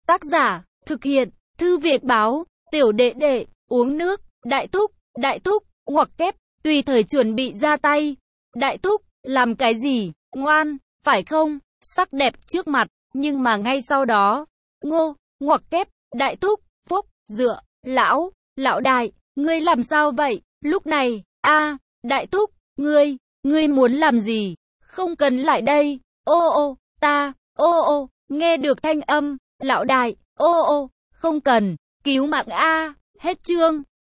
Tác giả, thực hiện, Thư viện báo, tiểu đệ đệ, uống nước, đại thúc, ngoặc kép, tùy thời chuẩn bị ra tay. Đại thúc, làm cái gì, ngoan, phải không, sắc đẹp trước mặt, nhưng mà ngay sau đó, ngô, ngoặc kép, đại thúc, phúc, dựa, lão đại, ngươi làm sao vậy, lúc này, đại thúc, ngươi muốn làm gì, không cần lại đây, nghe được thanh âm, lão đại, không cần, cứu mạng hết chương.